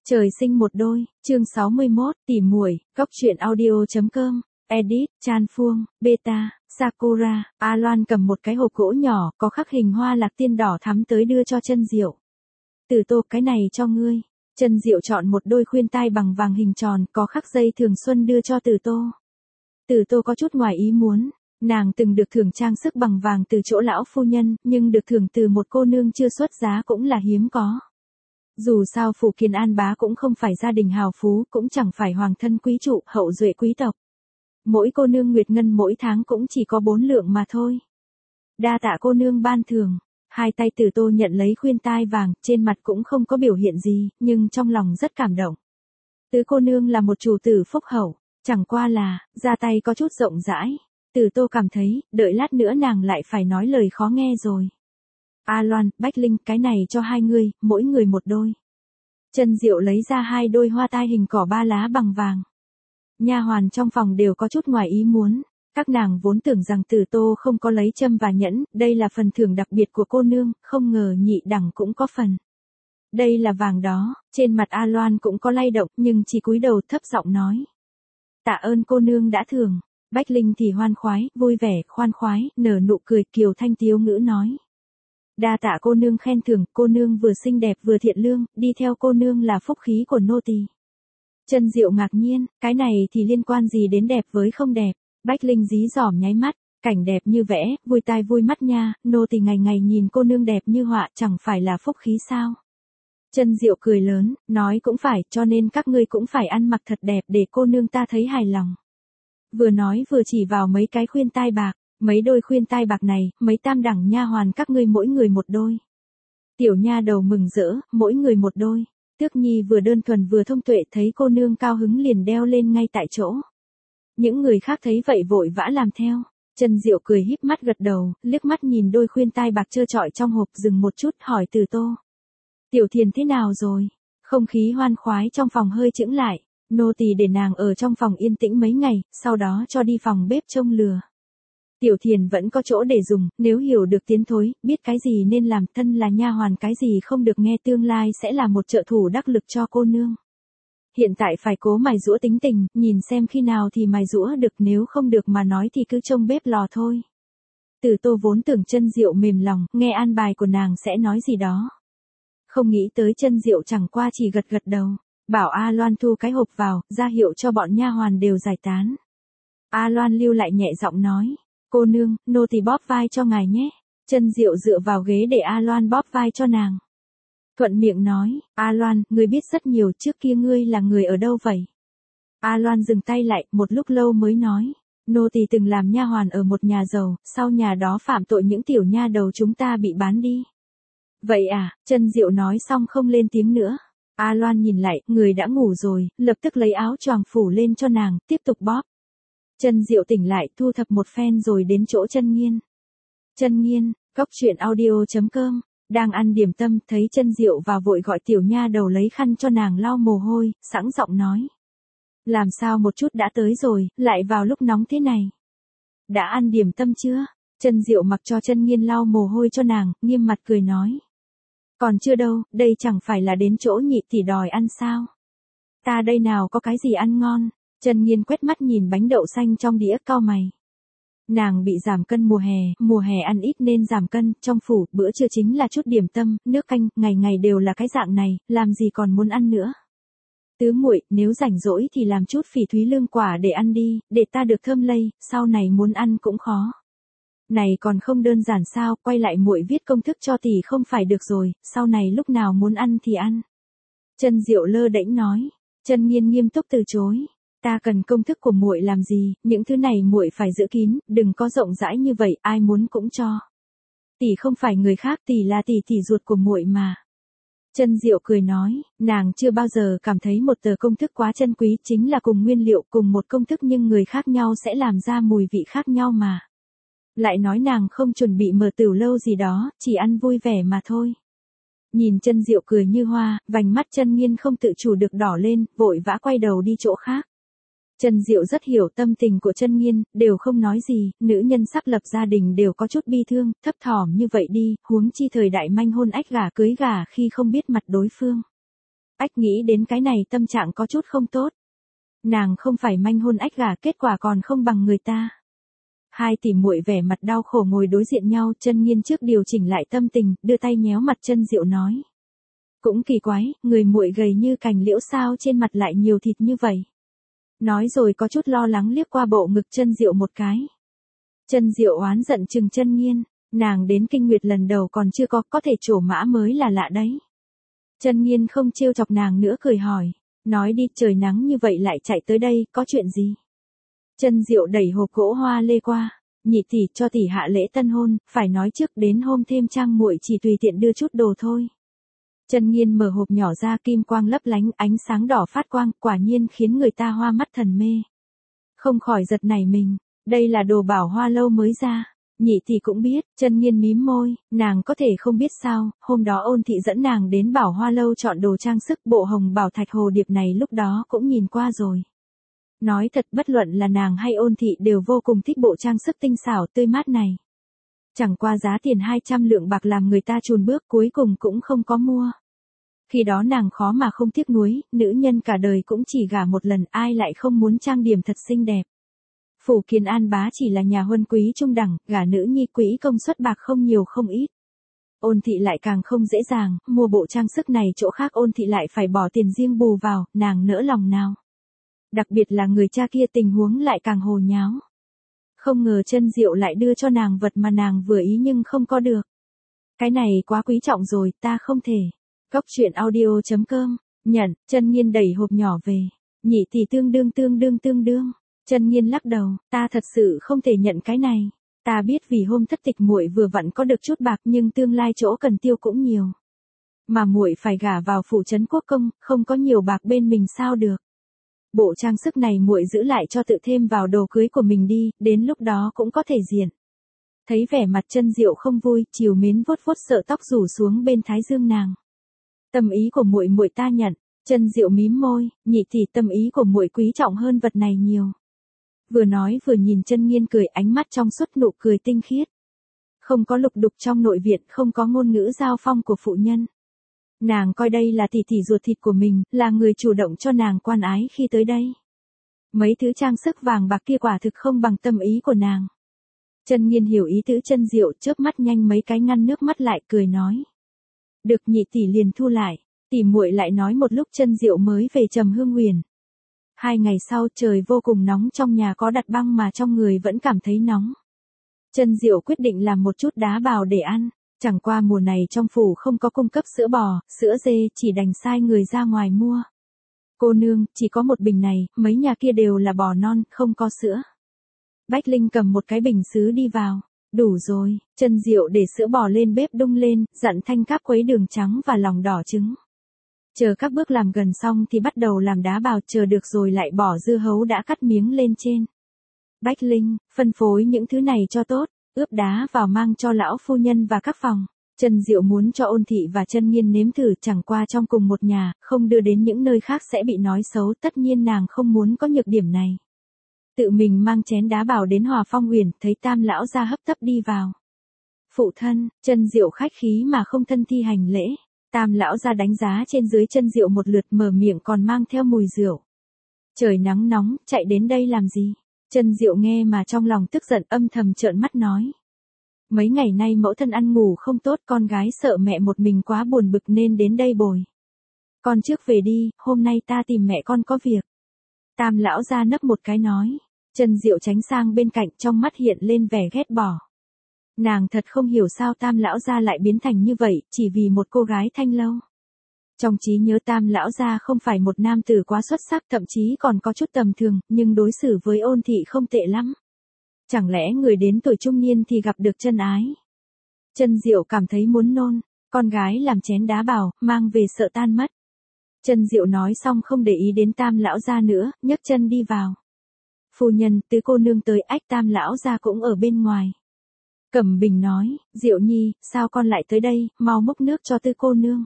Trời sinh một đôi, chương 61, tỉ muội, góc truyện audio.com, edit, Chan Phuong, Beta, Sakura, A Loan cầm một cái hộp gỗ nhỏ, có khắc hình hoa lạc tiên đỏ thắm tới đưa cho Chân Diệu. Từ Tô, cái này cho ngươi. Chân Diệu chọn một đôi khuyên tai bằng vàng hình tròn, có khắc dây thường xuân đưa cho Từ Tô. Từ Tô có chút ngoài ý muốn, nàng từng được thưởng trang sức bằng vàng từ chỗ lão phu nhân, nhưng được thưởng từ một cô nương chưa xuất giá cũng là hiếm có. Dù sao Phủ Kiến An bá cũng không phải gia đình hào phú, cũng chẳng phải hoàng thân quý trụ, hậu duệ quý tộc. Mỗi cô nương nguyệt ngân mỗi tháng cũng chỉ có 4 lượng mà thôi. Đa tạ cô nương ban thưởng. Hai tay Từ Tô nhận lấy khuyên tai vàng, trên mặt cũng không có biểu hiện gì, nhưng trong lòng rất cảm động. Tứ cô nương là một chủ tử phúc hậu, chẳng qua là, ra tay có chút rộng rãi. Từ Tô cảm thấy, đợi lát nữa nàng lại phải nói lời khó nghe rồi. A Loan, Bách Linh, cái này cho hai người, mỗi người một đôi. Chân Diệu lấy ra 2 đôi hoa tai hình cỏ 3 lá bằng vàng. Nha hoàn trong phòng đều có chút ngoài ý muốn. Các nàng vốn tưởng rằng Từ Tô không có lấy châm và nhẫn, đây là phần thưởng đặc biệt của cô nương, không ngờ nhị đẳng cũng có phần. Đây là vàng đó, trên mặt A Loan cũng có lay động, nhưng chỉ cúi đầu thấp giọng nói. Tạ ơn cô nương đã thưởng. Bách Linh thì hoan khoái, vui vẻ, khoan khoái, nở nụ cười, kiều thanh tiếu ngữ nói. Đa tạ cô nương khen thưởng, cô nương vừa xinh đẹp vừa thiện lương, đi theo cô nương là phúc khí của nô tỳ. Chân Diệu ngạc nhiên, cái này thì liên quan gì đến đẹp với không đẹp? Bách Linh dí dỏm nháy mắt, cảnh đẹp như vẽ, vui tai vui mắt nha, nô tỳ ngày ngày nhìn cô nương đẹp như họa, chẳng phải là phúc khí sao? Chân Diệu cười lớn, nói cũng phải, cho nên các ngươi cũng phải ăn mặc thật đẹp để cô nương ta thấy hài lòng. Vừa nói vừa chỉ vào mấy cái khuyên tai bạc. Mấy đôi khuyên tai bạc này, mấy tam đẳng nha hoàn các ngươi mỗi người một đôi. Tiểu nha đầu mừng rỡ, mỗi người một đôi. Tước Nhi vừa đơn thuần vừa thông tuệ thấy cô nương cao hứng liền đeo lên ngay tại chỗ. Những người khác thấy vậy vội vã làm theo. Chân Diệu cười híp mắt gật đầu, liếc mắt nhìn đôi khuyên tai bạc trơ trọi trong hộp, dừng một chút hỏi Từ Tô. Tiểu Thiền thế nào rồi? Không khí hoan khoái trong phòng hơi chững lại. Nô tỳ để nàng ở trong phòng yên tĩnh mấy ngày, sau đó cho đi phòng bếp trông lừa. Tiểu Thiền vẫn có chỗ để dùng, nếu hiểu được tiến thối, biết cái gì nên làm, thân là nha hoàn cái gì không được nghe, tương lai sẽ là một trợ thủ đắc lực cho cô nương. Hiện tại phải cố mài giũa tính tình, nhìn xem khi nào thì mài giũa được, nếu không được mà nói thì cứ trông bếp lò thôi. Từ Tô vốn tưởng Chân Diệu mềm lòng, nghe an bài của nàng sẽ nói gì đó. Không nghĩ tới Chân Diệu chẳng qua chỉ gật gật đầu, bảo A Loan thu cái hộp vào, ra hiệu cho bọn nha hoàn đều giải tán. A Loan lưu lại nhẹ giọng nói. Cô nương, nô tỳ bóp vai cho ngài nhé. Chân Diệu dựa vào ghế để A Loan bóp vai cho nàng. Thuận miệng nói, A Loan, ngươi biết rất nhiều, trước kia ngươi là người ở đâu vậy? A Loan dừng tay lại, một lúc lâu mới nói, nô tỳ từng làm nha hoàn ở một nhà giàu, sau nhà đó phạm tội những tiểu nha đầu chúng ta bị bán đi. Vậy à, Chân Diệu nói xong không lên tiếng nữa. A Loan nhìn lại, người đã ngủ rồi, lập tức lấy áo choàng phủ lên cho nàng, tiếp tục bóp. Chân Diệu tỉnh lại, thu thập một phen rồi đến chỗ Chân Nghiên. Chân Nghiên, góc truyện audio.com, đang ăn điểm tâm, thấy Chân Diệu vào vội gọi tiểu nha đầu lấy khăn cho nàng lau mồ hôi, sẵn giọng nói. Làm sao một chút đã tới rồi, lại vào lúc nóng thế này? Đã ăn điểm tâm chưa? Chân Diệu mặc cho Chân Nghiên lau mồ hôi cho nàng, nghiêm mặt cười nói. Còn chưa đâu, đây chẳng phải là đến chỗ nhị tỷ đòi ăn sao? Ta đây nào có cái gì ăn ngon? Chân Nghiên quét mắt nhìn bánh đậu xanh trong đĩa, cau mày. Nàng bị giảm cân mùa hè ăn ít nên giảm cân, trong phủ, bữa trưa chính là chút điểm tâm, nước canh, ngày ngày đều là cái dạng này, làm gì còn muốn ăn nữa. Tứ muội, nếu rảnh rỗi thì làm chút phỉ thúy lương quả để ăn đi, để ta được thơm lây, sau này muốn ăn cũng khó. Này còn không đơn giản sao, quay lại muội viết công thức cho tỷ không phải được rồi, sau này lúc nào muốn ăn thì ăn. Chân Diệu lơ đễnh nói. Chân Nghiên nghiêm túc từ chối. Ta cần công thức của muội làm gì, những thứ này muội phải giữ kín, đừng có rộng rãi như vậy, ai muốn cũng cho. Tỷ không phải người khác, tỷ là tỷ ruột của muội mà. Chân Diệu cười nói, nàng chưa bao giờ cảm thấy một tờ công thức quá chân quý, chính là cùng nguyên liệu, cùng một công thức nhưng người khác nhau sẽ làm ra mùi vị khác nhau mà. Lại nói nàng không chuẩn bị mở tửu lâu gì đó, chỉ ăn vui vẻ mà thôi. Nhìn Chân Diệu cười như hoa, vành mắt Chân Nghiên không tự chủ được đỏ lên, vội vã quay đầu đi chỗ khác. Chân Diệu rất hiểu tâm tình của Chân Nghiên, đều không nói gì, nữ nhân sắp lập gia đình đều có chút bi thương, thấp thỏm như vậy đi, huống chi thời đại manh hôn ách gả cưới gả khi không biết mặt đối phương. Ách nghĩ đến cái này tâm trạng có chút không tốt. Nàng không phải manh hôn ách gả, kết quả còn không bằng người ta. Hai tỷ muội vẻ mặt đau khổ ngồi đối diện nhau, Chân Nghiên trước điều chỉnh lại tâm tình, đưa tay nhéo mặt Chân Diệu nói. Cũng kỳ quái, người muội gầy như cành liễu sao trên mặt lại nhiều thịt như vậy. Nói rồi có chút lo lắng liếc qua bộ ngực Chân Diệu một cái. Chân Diệu oán giận chừng Chân Nghiên, nàng đến kinh nguyệt lần đầu còn chưa có thể trổ mã mới là lạ đấy. Chân Nghiên không trêu chọc nàng nữa cười hỏi, nói đi, trời nắng như vậy lại chạy tới đây, có chuyện gì? Chân Diệu đẩy hộp gỗ hoa lê qua, nhị tỷ cho tỷ hạ lễ tân hôn, phải nói trước đến hôm thêm trang muội chỉ tùy tiện đưa chút đồ thôi. Chân Nghiên mở hộp nhỏ ra, kim quang lấp lánh, ánh sáng đỏ phát quang, quả nhiên khiến người ta hoa mắt thần mê. Không khỏi giật nảy mình, đây là đồ Bảo Hoa lâu mới ra. Nhị tỷ cũng biết. Chân Nghiên mím môi, nàng có thể không biết sao, hôm đó Ôn thị dẫn nàng đến Bảo Hoa lâu chọn đồ trang sức, bộ hồng bảo thạch hồ điệp này lúc đó cũng nhìn qua rồi. Nói thật, bất luận là nàng hay Ôn thị đều vô cùng thích bộ trang sức tinh xảo tươi mát này. Chẳng qua giá tiền 200 lượng bạc làm người ta chùn bước, cuối cùng cũng không có mua. Khi đó nàng khó mà không tiếc nuối, nữ nhân cả đời cũng chỉ gả một lần, ai lại không muốn trang điểm thật xinh đẹp. Phủ Kiến An bá chỉ là nhà huân quý trung đẳng, gả nữ nhi quỹ công suất bạc không nhiều không ít. Ôn thị lại càng không dễ dàng, mua bộ trang sức này chỗ khác Ôn thị lại phải bỏ tiền riêng bù vào, nàng nỡ lòng nào. Đặc biệt là người cha kia tình huống lại càng hồ nháo. Không ngờ Chân Diệu lại đưa cho nàng vật mà nàng vừa ý nhưng không có được. Cái này quá quý trọng rồi, ta không thể. Cóc truyện audio.com, nhận. Chân Nghiên đẩy hộp nhỏ về. Nhị tỷ tương đương. Chân Nghiên lắc đầu, ta thật sự không thể nhận cái này. Ta biết vì hôm thất tịch muội vừa vặn có được chút bạc nhưng tương lai chỗ cần tiêu cũng nhiều. Mà muội phải gả vào phủ trấn quốc công, không có nhiều bạc bên mình sao được. Bộ trang sức này muội giữ lại cho tự thêm vào đồ cưới của mình đi, đến lúc đó cũng có thể diện. Thấy vẻ mặt Chân Diệu không vui, trìu mến vuốt vuốt sợ tóc rủ xuống bên thái dương nàng. Tâm ý của muội muội ta nhận. Chân Diệu mím môi, nhị tỷ tâm ý của muội quý trọng hơn vật này nhiều. Vừa nói vừa nhìn Chân Nghiên cười, ánh mắt trong suốt nụ cười tinh khiết. Không có lục đục trong nội viện, không có ngôn ngữ giao phong của phụ nhân. Nàng coi đây là tỷ tỷ ruột thịt của mình, là người chủ động cho nàng quan ái khi tới đây. Mấy thứ trang sức vàng bạc kia quả thực không bằng tâm ý của nàng. Chân Nghiên hiểu ý tứ Chân Diệu, chớp mắt nhanh mấy cái ngăn nước mắt lại, cười nói. Được, nhị tỷ liền thu lại. Tỷ muội lại nói một lúc. Chân Diệu mới về Trầm Hương Huyền. 2 ngày sau trời vô cùng nóng, trong nhà có đặt băng mà trong người vẫn cảm thấy nóng. Chân Diệu quyết định làm một chút đá bào để ăn. Chẳng qua mùa này trong phủ không có cung cấp sữa bò, sữa dê, chỉ đành sai người ra ngoài mua. Cô nương, chỉ có một bình này, mấy nhà kia đều là bò non, không có sữa. Bách Linh cầm một cái bình sứ đi vào. Đủ rồi. Chân Diệu để sữa bò lên bếp đun lên, dặn Thanh Cáp quấy đường trắng và lòng đỏ trứng. Chờ các bước làm gần xong thì bắt đầu làm đá bào, chờ được rồi lại bỏ dưa hấu đã cắt miếng lên trên. Bách Linh, phân phối những thứ này cho tốt, ướp đá vào mang cho lão phu nhân và các phòng. Chân Diệu muốn cho Ôn thị và Chân Nghiên nếm thử, chẳng qua trong cùng một nhà, không đưa đến những nơi khác sẽ bị nói xấu, tất nhiên nàng không muốn có nhược điểm này. Tự mình mang chén đá bào đến Hòa Phong Huyền, thấy Tam lão gia hấp tấp đi vào. Phụ thân. Chân Diệu khách khí mà không thân thi hành lễ. Tam lão gia đánh giá trên dưới Chân Diệu một lượt, mở miệng còn mang theo mùi rượu. Trời nắng nóng, chạy đến đây làm gì? Chân Diệu nghe mà trong lòng tức giận, âm thầm trợn mắt nói. Mấy ngày nay mẫu thân ăn ngủ không tốt, con gái sợ mẹ một mình quá buồn bực nên đến đây bồi. Con trước về đi, hôm nay ta tìm mẹ con có việc. Tam lão gia nấp một cái nói. Chân Diệu tránh sang bên cạnh, trong mắt hiện lên vẻ ghét bỏ. Nàng thật không hiểu sao Tam lão gia lại biến thành như vậy, chỉ vì một cô gái Thanh Lâu. Trong trí nhớ Tam lão gia không phải một nam tử quá xuất sắc, thậm chí còn có chút tầm thường, nhưng đối xử với Ôn thị không tệ lắm. Chẳng lẽ người đến tuổi trung niên thì gặp được chân ái? Chân Diệu cảm thấy muốn nôn, con gái làm chén đá bào, mang về sợ tan mất. Chân Diệu nói xong không để ý đến Tam lão gia nữa, nhấc chân đi vào. Phu nhân, tứ cô nương tới. Ách, Tam lão gia cũng ở bên ngoài. Cẩm Bình nói, Diệu nhi, sao con lại tới đây, mau múc nước cho tứ cô nương.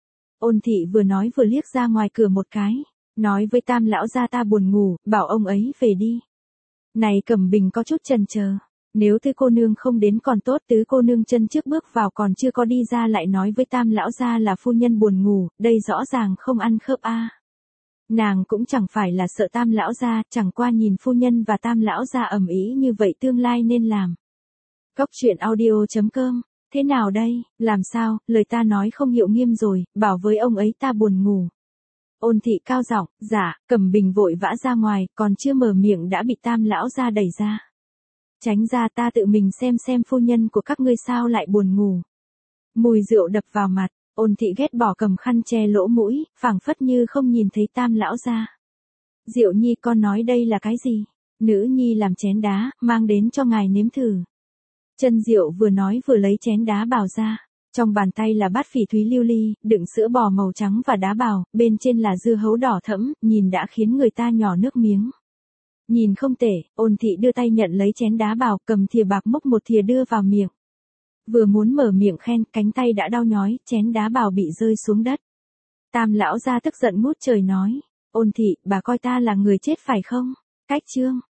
Ôn thị vừa nói vừa liếc ra ngoài cửa một cái, nói với Tam lão gia ta buồn ngủ, bảo ông ấy về đi. Này Cẩm Bình có chút chần chờ, Nếu tứ cô nương không đến còn tốt, tứ cô nương chân trước bước vào còn chưa có đi ra lại nói với tam lão gia là phu nhân buồn ngủ, đây rõ ràng không ăn khớp a. Nàng cũng chẳng phải là sợ tam lão gia, chẳng qua nhìn phu nhân và tam lão gia ầm ĩ như vậy tương lai nên làm. Cốc truyện audio.com. Thế nào đây, làm sao, lời ta nói không hiệu nghiêm rồi, bảo với ông ấy ta buồn ngủ. Ôn thị cao giọng, dạ, Cẩm Bình vội vã ra ngoài, còn chưa mở miệng đã bị tam lão gia đẩy ra. Tránh ra, ta tự mình xem phu nhân của các ngươi sao lại buồn ngủ. Mùi rượu đập vào mặt, ôn thị ghét bỏ cầm khăn che lỗ mũi, phảng phất như không nhìn thấy tam lão gia. Diệu Nhi con nói đây là cái gì? Nữ nhi làm chén đá, mang đến cho ngài nếm thử. Chân Diệu vừa nói vừa lấy chén đá bào ra. Trong bàn tay là bát phỉ thúy lưu ly, đựng sữa bò màu trắng và đá bào, bên trên là dưa hấu đỏ thẫm, nhìn đã khiến người ta nhỏ nước miếng. Nhìn không tệ, ôn thị đưa tay nhận lấy chén đá bào, cầm thìa bạc múc một thìa đưa vào miệng. Vừa muốn mở miệng khen, cánh tay đã đau nhói, chén đá bào bị rơi xuống đất. Tam lão gia tức giận ngút trời nói, ôn thị, bà coi ta là người chết phải không? Cách chương.